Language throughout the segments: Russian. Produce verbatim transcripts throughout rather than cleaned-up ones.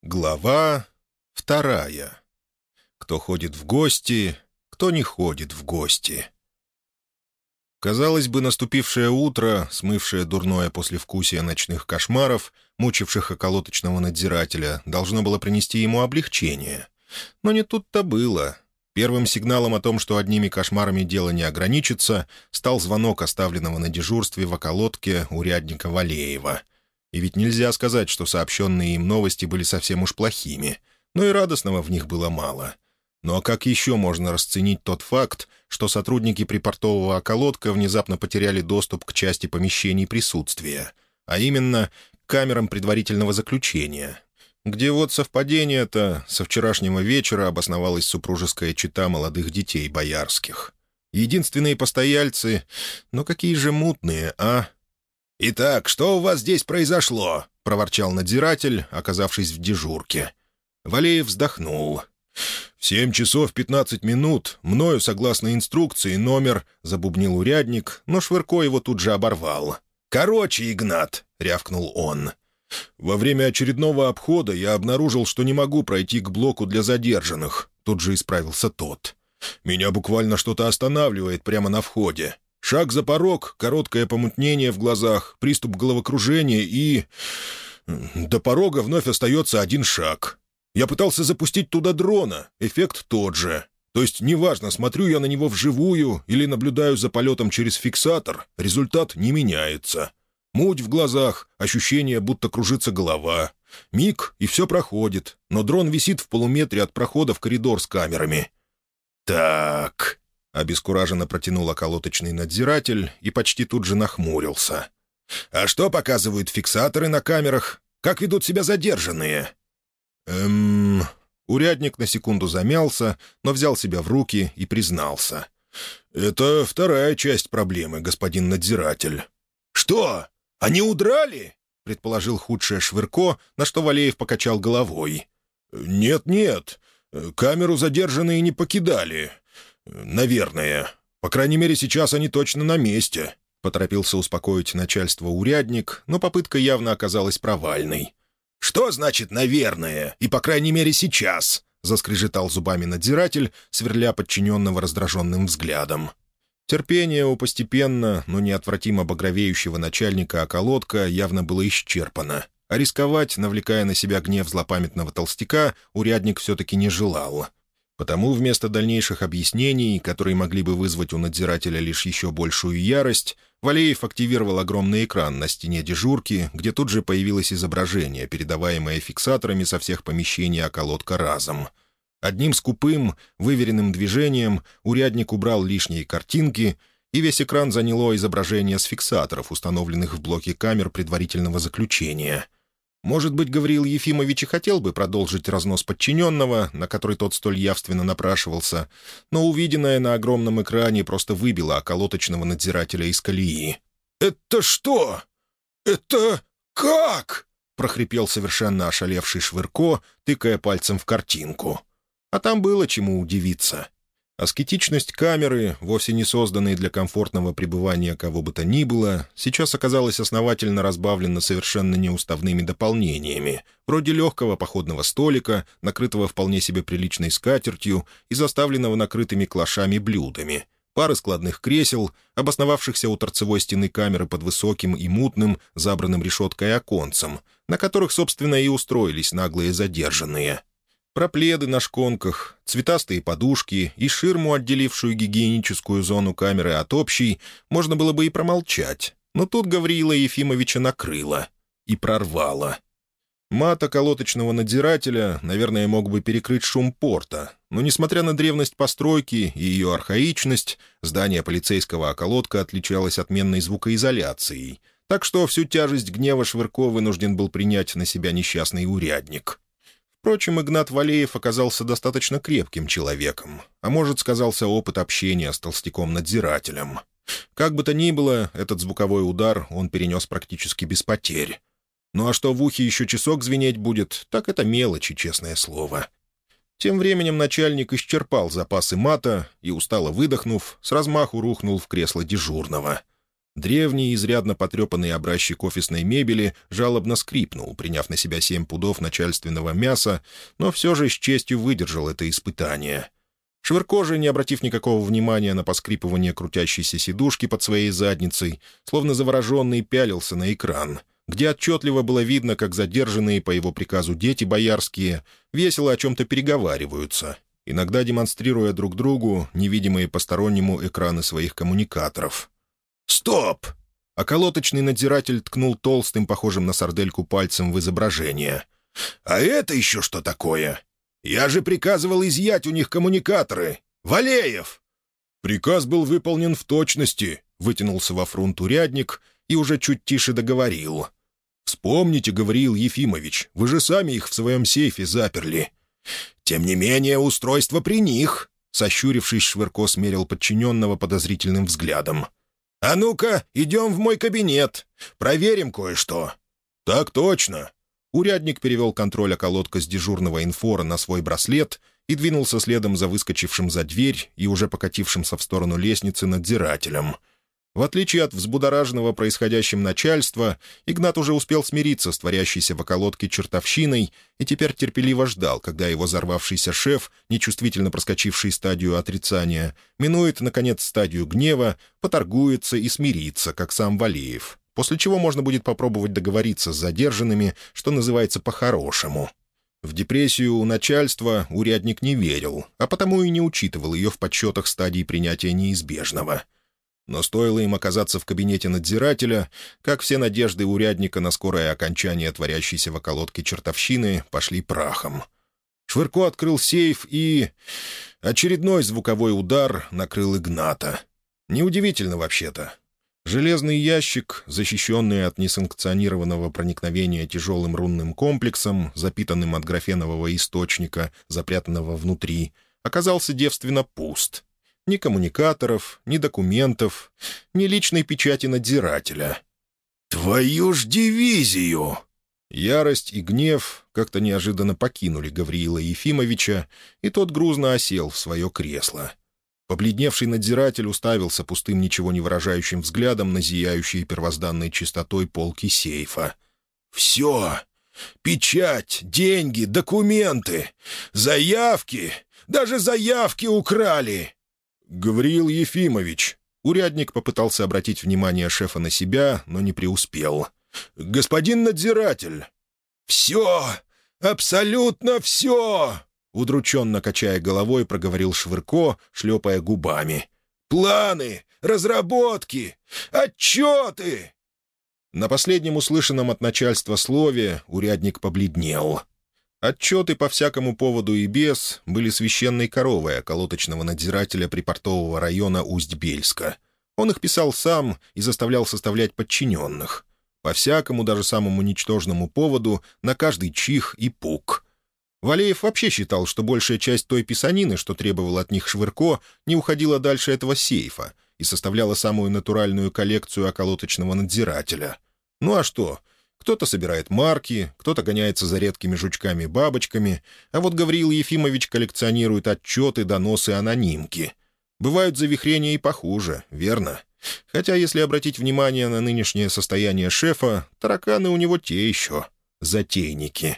Глава вторая. Кто ходит в гости, кто не ходит в гости. Казалось бы, наступившее утро, смывшее дурное послевкусие ночных кошмаров, мучивших околоточного надзирателя, должно было принести ему облегчение. Но не тут-то было. Первым сигналом о том, что одними кошмарами дело не ограничится, стал звонок оставленного на дежурстве в околотке урядника Валеева. И ведь нельзя сказать, что сообщенные им новости были совсем уж плохими, но и радостного в них было мало. Ну а как еще можно расценить тот факт, что сотрудники припортового околотка внезапно потеряли доступ к части помещений присутствия, а именно к камерам предварительного заключения, где вот совпадение-то со вчерашнего вечера обосновалась супружеская чета молодых детей боярских. Единственные постояльцы, но какие же мутные, а... «Итак, что у вас здесь произошло?» — проворчал надзиратель, оказавшись в дежурке. Валеев вздохнул. «В семь часов пятнадцать минут мною, согласно инструкции, номер...» — забубнил урядник, но Швырко его тут же оборвал. «Короче, Игнат!» — рявкнул он. «Во время очередного обхода я обнаружил, что не могу пройти к блоку для задержанных», — тут же исправился тот. «Меня буквально что-то останавливает прямо на входе. Шаг за порог, короткое помутнение в глазах, приступ головокружения и... До порога вновь остается один шаг. Я пытался запустить туда дрона, эффект тот же. То есть неважно, смотрю я на него вживую или наблюдаю за полетом через фиксатор, результат не меняется. Муть в глазах, ощущение, будто кружится голова. Миг, и все проходит, но дрон висит в полуметре от прохода в коридор с камерами». «Так...» — обескураженно протянул околоточный надзиратель и почти тут же нахмурился. «А что показывают фиксаторы на камерах? Как ведут себя задержанные?» «Эм...» Урядник на секунду замялся, но взял себя в руки и признался. «Это вторая часть проблемы, господин надзиратель». «Что? Они удрали?» — предположил худшее Швырко, на что Валеев покачал головой. «Нет-нет, камеру задержанные не покидали. Наверное. По крайней мере, сейчас они точно на месте», — поторопился успокоить начальство урядник, но попытка явно оказалась провальной. «Что значит «наверное» и, по крайней мере, сейчас?» — заскрежетал зубами надзиратель, сверля подчиненного раздраженным взглядом. Терпение у постепенно, но неотвратимо багровеющего начальника околотка явно было исчерпано, а рисковать, навлекая на себя гнев злопамятного толстяка, урядник все-таки не желал. Потому вместо дальнейших объяснений, которые могли бы вызвать у надзирателя лишь еще большую ярость, Валеев активировал огромный экран на стене дежурки, где тут же появилось изображение, передаваемое фиксаторами со всех помещений околотка разом. Одним скупым, выверенным движением урядник убрал лишние картинки, и весь экран заняло изображение с фиксаторов, установленных в блоке камер предварительного заключения. Может быть, Гавриил Ефимович и хотел бы продолжить разнос подчиненного, на который тот столь явственно напрашивался, но увиденное на огромном экране просто выбило околоточного надзирателя из колеи. «Это что? Это как?» — прохрипел совершенно ошалевший Швырко, тыкая пальцем в картинку. А там было чему удивиться. Аскетичность камеры, вовсе не созданной для комфортного пребывания кого бы то ни было, сейчас оказалась основательно разбавлена совершенно неуставными дополнениями, вроде легкого походного столика, накрытого вполне себе приличной скатертью и заставленного накрытыми клошами блюдами, пары складных кресел, обосновавшихся у торцевой стены камеры под высоким и мутным, забранным решеткой оконцем, на которых, собственно, и устроились наглые задержанные. Про пледы на шконках, цветастые подушки и ширму, отделившую гигиеническую зону камеры от общей, можно было бы и промолчать, но тут Гавриила Ефимовича накрыло и прорвало. Мат околоточного надзирателя, наверное, мог бы перекрыть шум порта, но, несмотря на древность постройки и ее архаичность, здание полицейского околотка отличалось отменной звукоизоляцией, так что всю тяжесть гнева Швырко вынужден был принять на себя несчастный урядник. Впрочем, Игнат Валеев оказался достаточно крепким человеком, а может, сказался опыт общения с толстяком-надзирателем. Как бы то ни было, этот звуковой удар он перенес практически без потерь. Ну а что в ухе еще часок звенеть будет, так это мелочи, честное слово. Тем временем начальник исчерпал запасы мата и, устало выдохнув, с размаху рухнул в кресло дежурного. Древний, изрядно потрепанный образчик офисной мебели жалобно скрипнул, приняв на себя семь пудов начальственного мяса, но все же с честью выдержал это испытание. Швырко же, не обратив никакого внимания на поскрипывание крутящейся сидушки под своей задницей, словно завороженный пялился на экран, где отчетливо было видно, как задержанные по его приказу дети боярские весело о чем-то переговариваются, иногда демонстрируя друг другу невидимые постороннему экраны своих коммуникаторов. «Стоп!» — околоточный надзиратель ткнул толстым, похожим на сардельку, пальцем в изображение. «А это еще что такое? Я же приказывал изъять у них коммуникаторы! Валеев!» «Приказ был выполнен в точности», — вытянулся во фрунт урядник и уже чуть тише договорил. «Вспомните, Гавриил Ефимович, вы же сами их в своем сейфе заперли». «Тем не менее, устройство при них», — сощурившись, Швырко смерил подчиненного подозрительным взглядом. «А ну-ка, идем в мой кабинет. Проверим кое-что». «Так точно». Урядник перевел контроль околотка с дежурного инфора на свой браслет и двинулся следом за выскочившим за дверь и уже покатившимся в сторону лестницы надзирателем. В отличие от взбудораженного происходящим начальства, Игнат уже успел смириться с творящейся в околотке чертовщиной и теперь терпеливо ждал, когда его взорвавшийся шеф, нечувствительно проскочивший стадию отрицания, минует, наконец, стадию гнева, поторгуется и смирится, как сам Валеев, после чего можно будет попробовать договориться с задержанными, что называется, по-хорошему. В депрессию у начальства урядник не верил, а потому и не учитывал ее в подсчетах стадий принятия неизбежного. Но стоило им оказаться в кабинете надзирателя, как все надежды урядника на скорое окончание творящейся в околотке чертовщины пошли прахом. Швырко открыл сейф и... очередной звуковой удар накрыл Игната. Неудивительно вообще-то. Железный ящик, защищенный от несанкционированного проникновения тяжелым рунным комплексом, запитанным от графенового источника, запрятанного внутри, оказался девственно пуст. Ни коммуникаторов, ни документов, ни личной печати надзирателя. «Твою ж дивизию!» Ярость и гнев как-то неожиданно покинули Гавриила Ефимовича, и тот грузно осел в свое кресло. Побледневший надзиратель уставился пустым, ничего не выражающим взглядом на зияющие первозданной чистотой полки сейфа. «Все! Печать, деньги, документы, заявки! Даже заявки украли!» «Гавриил Ефимович!» Урядник попытался обратить внимание шефа на себя, но не преуспел. «Господин надзиратель!» «Все! Абсолютно все!» Удрученно качая головой, проговорил Швырко, шлепая губами. «Планы! Разработки! Отчеты!» На последнем услышанном от начальства слове урядник побледнел. Отчеты по всякому поводу и без были священной коровой околоточного надзирателя припортового района Усть-Бельска. Он их писал сам и заставлял составлять подчиненных. По всякому, даже самому ничтожному поводу, на каждый чих и пук. Валеев вообще считал, что большая часть той писанины, что требовал от них Швырко, не уходила дальше этого сейфа и составляла самую натуральную коллекцию околоточного надзирателя. Ну а что? Кто-то собирает марки, кто-то гоняется за редкими жучками-бабочками, а вот Гавриил Ефимович коллекционирует отчеты, доносы, анонимки. Бывают завихрения и похуже, верно? Хотя, если обратить внимание на нынешнее состояние шефа, тараканы у него те еще затейники.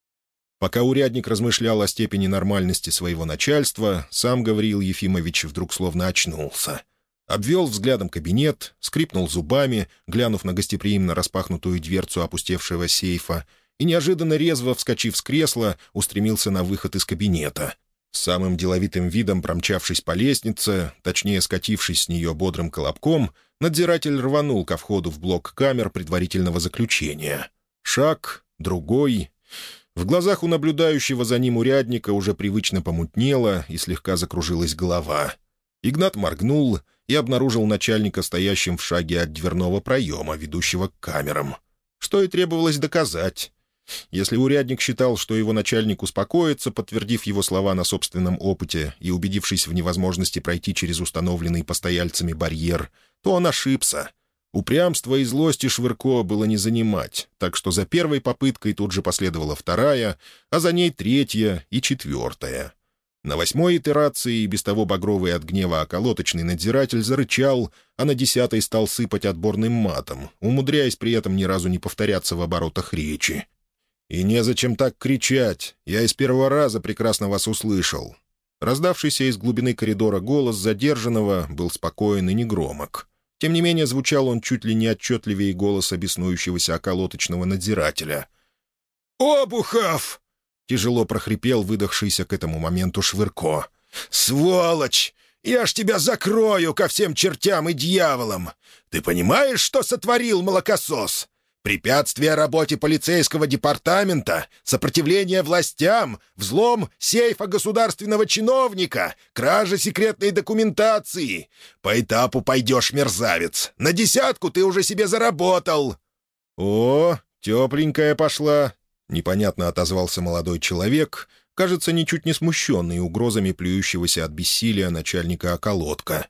Пока урядник размышлял о степени нормальности своего начальства, сам Гавриил Ефимович вдруг словно очнулся. Обвел взглядом кабинет, скрипнул зубами, глянув на гостеприимно распахнутую дверцу опустевшего сейфа, и, неожиданно резво вскочив с кресла, устремился на выход из кабинета. Самым деловитым видом промчавшись по лестнице, точнее скатившись с нее бодрым колобком, надзиратель рванул ко входу в блок камер предварительного заключения. Шаг, другой. В глазах у наблюдающего за ним урядника уже привычно помутнело и слегка закружилась голова. Игнат моргнул и обнаружил начальника стоящим в шаге от дверного проема, ведущего к камерам. Что и требовалось доказать. Если урядник считал, что его начальник успокоится, подтвердив его слова на собственном опыте и убедившись в невозможности пройти через установленный постояльцами барьер, то он ошибся. Упрямство и злости Швырко было не занимать, так что за первой попыткой тут же последовала вторая, а за ней третья и четвертая. На восьмой итерации без того багровый от гнева околоточный надзиратель зарычал, а на десятой стал сыпать отборным матом, умудряясь при этом ни разу не повторяться в оборотах речи. «И незачем так кричать, я из первого раза прекрасно вас услышал». Раздавшийся из глубины коридора голос задержанного был спокоен и негромок. Тем не менее звучал он чуть ли не отчетливее голоса беснующегося околоточного надзирателя. «Обухов!» — тяжело прохрипел выдохшийся к этому моменту Швырко. «Сволочь! Я ж тебя закрою ко всем чертям и дьяволам! Ты понимаешь, что сотворил, молокосос? Препятствие работе полицейского департамента, сопротивление властям, взлом сейфа государственного чиновника, кража секретной документации. По этапу пойдешь, мерзавец. На десятку ты уже себе заработал». «О, тепленькая пошла», — непонятно отозвался молодой человек, кажется, ничуть не смущенный угрозами плюющегося от бессилия начальника околотка.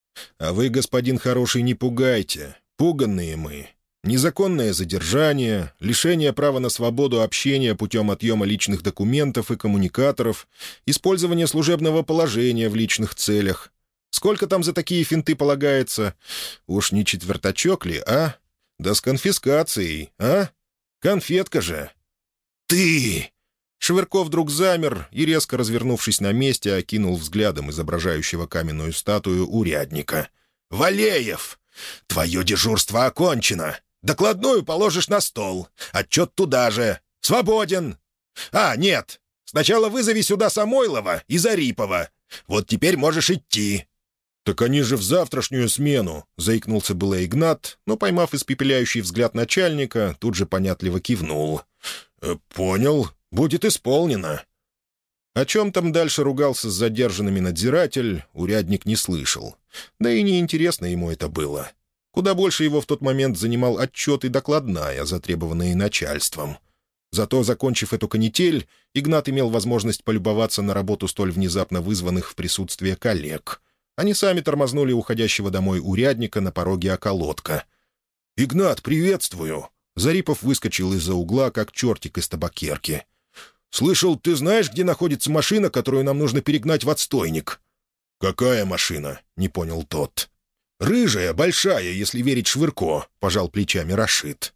«А вы, господин хороший, не пугайте. Пуганные мы. Незаконное задержание, лишение права на свободу общения путем отъема личных документов и коммуникаторов, использование служебного положения в личных целях. Сколько там за такие финты полагается? Уж не четвертачок ли, а? Да с конфискацией, а? Конфетка же!» «Ты!» Швырко вдруг замер и, резко развернувшись на месте, окинул взглядом изображающего каменную статую урядника. «Валеев! Твое дежурство окончено! Докладную положишь на стол. Отчет туда же. Свободен. А, нет. Сначала вызови сюда Самойлова и Зарипова. Вот теперь можешь идти». «Так они же в завтрашнюю смену», — заикнулся было Игнат, но, поймав испепеляющий взгляд начальника, тут же понятливо кивнул. «Э, «Понял. Будет исполнено». О чем там дальше ругался с задержанными надзиратель, урядник не слышал. Да и неинтересно ему это было. Куда больше его в тот момент занимал отчет и докладная, затребованные начальством. Зато, закончив эту канитель, Игнат имел возможность полюбоваться на работу столь внезапно вызванных в присутствие коллег. Они сами тормознули уходящего домой урядника на пороге околотка. «Игнат, приветствую!» Зарипов выскочил из-за угла, как чертик из табакерки. «Слышал, ты знаешь, где находится машина, которую нам нужно перегнать в отстойник?» «Какая машина?» — не понял тот. «Рыжая, большая, если верить Швырко», — пожал плечами Рашид.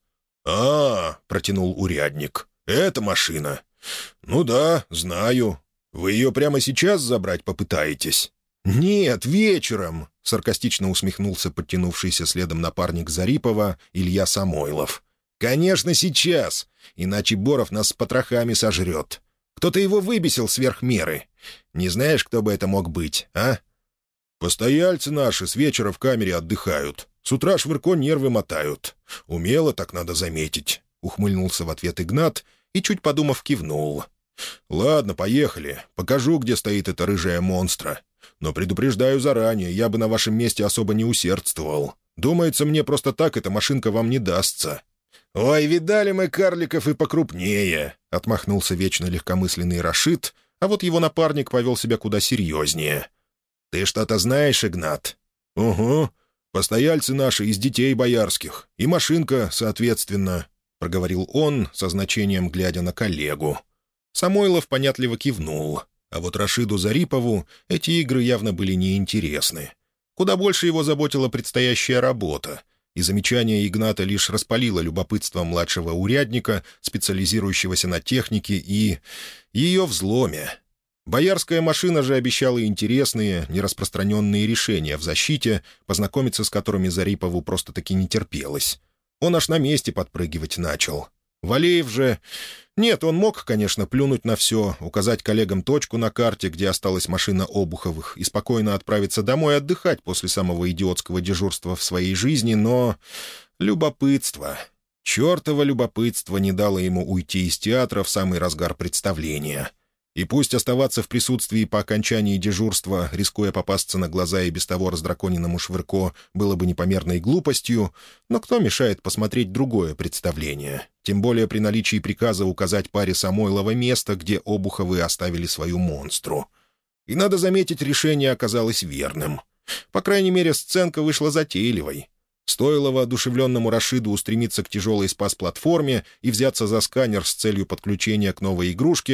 «А, — протянул урядник, — это машина. Ну да, знаю. Вы ее прямо сейчас забрать попытаетесь?» «Нет, вечером», — саркастично усмехнулся подтянувшийся следом напарник Зарипова Илья Самойлов. «Конечно, сейчас, иначе Боров нас с потрохами сожрет. Кто-то его выбесил сверх меры. Не знаешь, кто бы это мог быть, а?» «Постояльцы наши с вечера в камере отдыхают. С утра Швырко нервы мотают. Умело, так надо заметить», — ухмыльнулся в ответ Игнат и, чуть подумав, кивнул. «Ладно, поехали. Покажу, где стоит эта рыжая монстра. Но предупреждаю заранее, я бы на вашем месте особо не усердствовал. Думается, мне просто так эта машинка вам не дастся». «Ой, видали мы карликов и покрупнее», — отмахнулся вечно легкомысленный Рашид, а вот его напарник повел себя куда серьезнее. «Ты что-то знаешь, Игнат?» «Угу. Постояльцы наши из детей боярских. И машинка, соответственно», — проговорил он, со значением глядя на коллегу. Самойлов понятливо кивнул, а вот Рашиду Зарипову эти игры явно были неинтересны. Куда больше его заботила предстоящая работа, и замечание Игната лишь распалило любопытство младшего урядника, специализирующегося на технике и ее взломе. Боярская машина же обещала интересные, нераспространенные решения в защите, познакомиться с которыми Зарипову просто-таки не терпелось. Он аж на месте подпрыгивать начал. Валеев же... Нет, он мог, конечно, плюнуть на все, указать коллегам точку на карте, где осталась машина Обуховых, и спокойно отправиться домой отдыхать после самого идиотского дежурства в своей жизни, но... Любопытство. Чертово любопытство не дало ему уйти из театра в самый разгар представления. И пусть оставаться в присутствии по окончании дежурства, рискуя попасться на глаза и без того раздраконенному Швырко, было бы непомерной глупостью, но кто мешает посмотреть другое представление, тем более при наличии приказа указать паре Самойлова место, где Обуховы оставили свою монстру. И, надо заметить, решение оказалось верным. По крайней мере, сценка вышла затейливой. Стоило воодушевленному Рашиду устремиться к тяжелой спас-платформе и взяться за сканер с целью подключения к новой игрушке,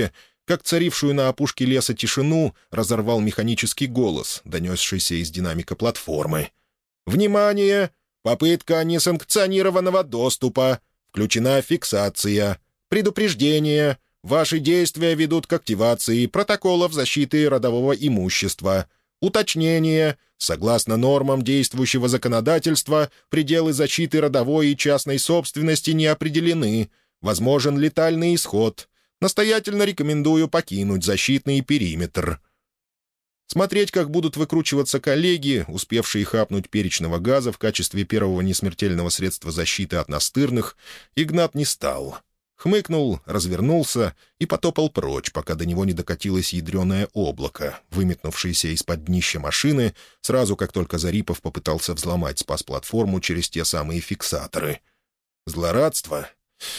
как царившую на опушке леса тишину разорвал механический голос, донесшийся из динамика платформы. «Внимание! Попытка несанкционированного доступа. Включена фиксация. Предупреждение. Ваши действия ведут к активации протоколов защиты родового имущества. Уточнение. Согласно нормам действующего законодательства, пределы защиты родовой и частной собственности не определены. Возможен летальный исход. Настоятельно рекомендую покинуть защитный периметр». Смотреть, как будут выкручиваться коллеги, успевшие хапнуть перечного газа в качестве первого несмертельного средства защиты от настырных, Игнат не стал. Хмыкнул, развернулся и потопал прочь, пока до него не докатилось ядреное облако, выметнувшееся из-под днища машины, сразу как только Зарипов попытался взломать спас-платформу через те самые фиксаторы. Злорадство?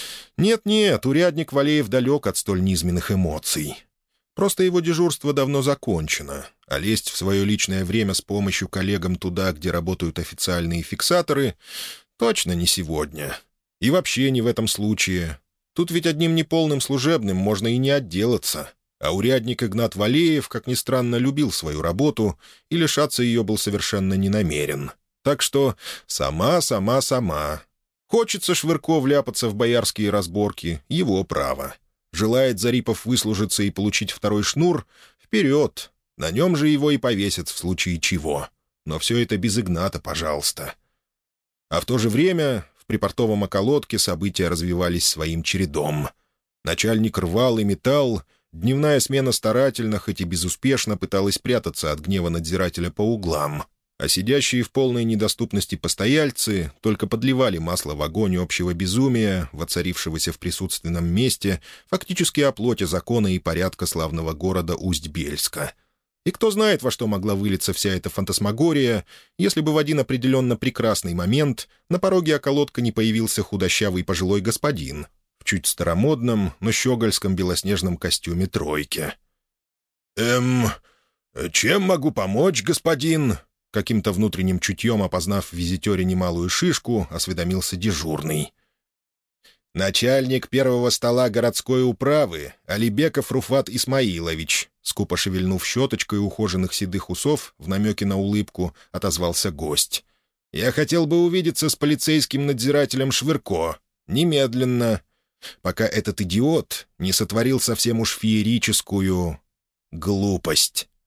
Нет-нет, урядник Валеев далек от столь низменных эмоций. Просто его дежурство давно закончено, а лезть в свое личное время с помощью коллегам туда, где работают официальные фиксаторы, точно не сегодня. И вообще не в этом случае. Тут ведь одним неполным служебным можно и не отделаться. А урядник Игнат Валеев, как ни странно, любил свою работу и лишаться ее был совершенно не намерен. Так что сама, сама, сама. Хочется Швырко вляпаться в боярские разборки — его право. Желает Зарипов выслужиться и получить второй шнур — вперед. На нем же его и повесят в случае чего. Но все это без Игната, пожалуйста. А в то же время в припортовом околотке события развивались своим чередом. Начальник рвал и метал, дневная смена старательно, хоть и безуспешно, пыталась прятаться от гнева надзирателя по углам, а сидящие в полной недоступности постояльцы только подливали масло в огонь общего безумия, воцарившегося в присутственном месте, фактически о плоти закона и порядка славного города Усть-Бельска. И кто знает, во что могла вылиться вся эта фантасмагория, если бы в один определенно прекрасный момент на пороге околотка не появился худощавый пожилой господин в чуть старомодном, но щегольском белоснежном костюме тройки. «Эм, чем могу помочь, господин?» Каким-то внутренним чутьем, опознав в визитере немалую шишку, осведомился дежурный. «Начальник первого стола городской управы Алибеков Руфат Исмаилович», скупо шевельнув щеточкой ухоженных седых усов, в намеке на улыбку отозвался гость. «Я хотел бы увидеться с полицейским надзирателем Швырко. Немедленно. Пока этот идиот не сотворил совсем уж феерическую глупость».